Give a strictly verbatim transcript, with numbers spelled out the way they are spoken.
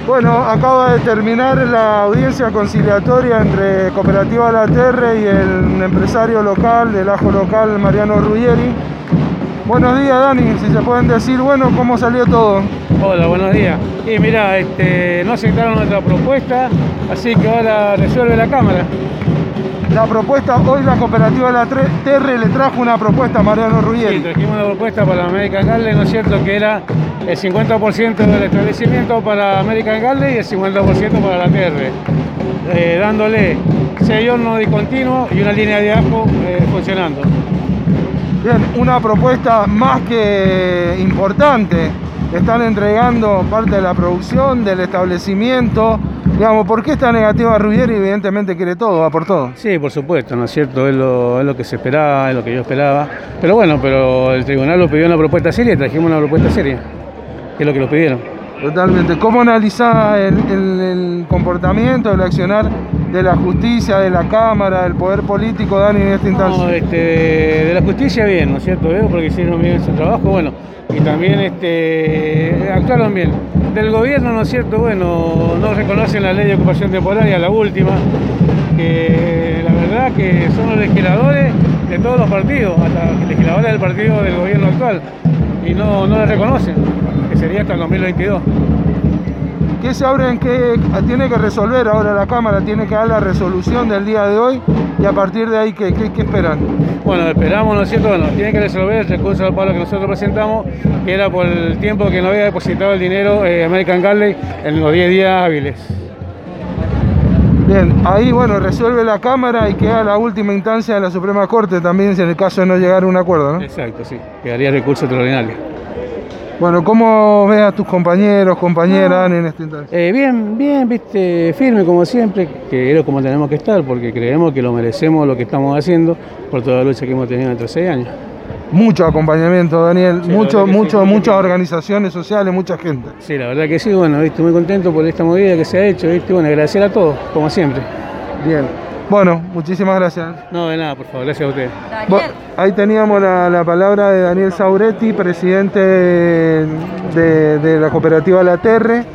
Bueno, acaba de terminar la audiencia conciliatoria entre Cooperativa La Terre y el empresario local del ajo local, Mariano Ruggeri. Buenos días, Dani, si se pueden decir, bueno, ¿cómo salió todo? Hola, buenos días. Y mira, este, no aceptaron nuestra propuesta, así que ahora resuelve la Cámara. La propuesta, hoy la Cooperativa La Terre le trajo una propuesta a Mariano Ruggeri. Sí, trajimos una propuesta para American Garden, ¿no es cierto? Que era el cincuenta por ciento del establecimiento para American Garden y el cincuenta por ciento para La Terre, eh, dándole seis hornos discontinuos y una línea de ajo eh, funcionando. Bien, una propuesta más que importante. Están entregando parte de la producción, del establecimiento. Digamos, ¿por qué está negativa Ruggeri? Evidentemente quiere todo, va por todo. Sí, por supuesto, ¿no es cierto? Es lo, es lo que se esperaba, es lo que yo esperaba. Pero bueno, pero el tribunal lo pidió una propuesta seria y trajimos una propuesta seria, que es lo que lo pidieron. Totalmente. ¿Cómo analizás el, el, el comportamiento, el accionar de la justicia, de la Cámara, del poder político, Dani, en esta instancia? No, este, de la justicia bien, ¿no es cierto? Veo porque hicieron bien su trabajo, bueno, y también este, actuaron bien. Del gobierno, ¿no es cierto? Bueno, no reconocen la ley de ocupación temporaria, la última, que la verdad que son los legisladores de todos los partidos, hasta los legisladores del partido del gobierno actual, y no, no la reconocen, que sería hasta el dos mil veintidós. ¿Qué se abren? ¿Qué tiene que resolver ahora la Cámara? Tiene que dar la resolución del día de hoy y a partir de ahí, ¿qué, qué, qué esperan? Bueno, esperamos, ¿no es cierto? Bueno, tiene que resolver el recurso del paro que nosotros presentamos, que era por el tiempo que no había depositado el dinero eh, American Garden en los diez días hábiles. Bien, ahí bueno, resuelve la Cámara y queda la última instancia de la Suprema Corte también, si en el caso de no llegar a un acuerdo, ¿no? Exacto, sí, quedaría recurso extraordinario. Bueno, ¿cómo ves a tus compañeros, compañeras en esta instancia? Eh, bien, bien, viste, firme como siempre, que es como tenemos que estar, porque creemos que lo merecemos lo que estamos haciendo por toda la lucha que hemos tenido entre seis años. Mucho acompañamiento, Daniel, sí, mucho, mucho, sí, muchas organizaciones sociales, mucha gente. Sí, la verdad que sí, bueno, viste, muy contento por esta movida que se ha hecho, viste, bueno, agradecer a todos, como siempre. Bien. Bueno, muchísimas gracias. No, de nada, por favor, gracias a ustedes. Bueno, ahí teníamos la, la palabra de Daniel Sauretti, presidente de, de la Cooperativa La Terre.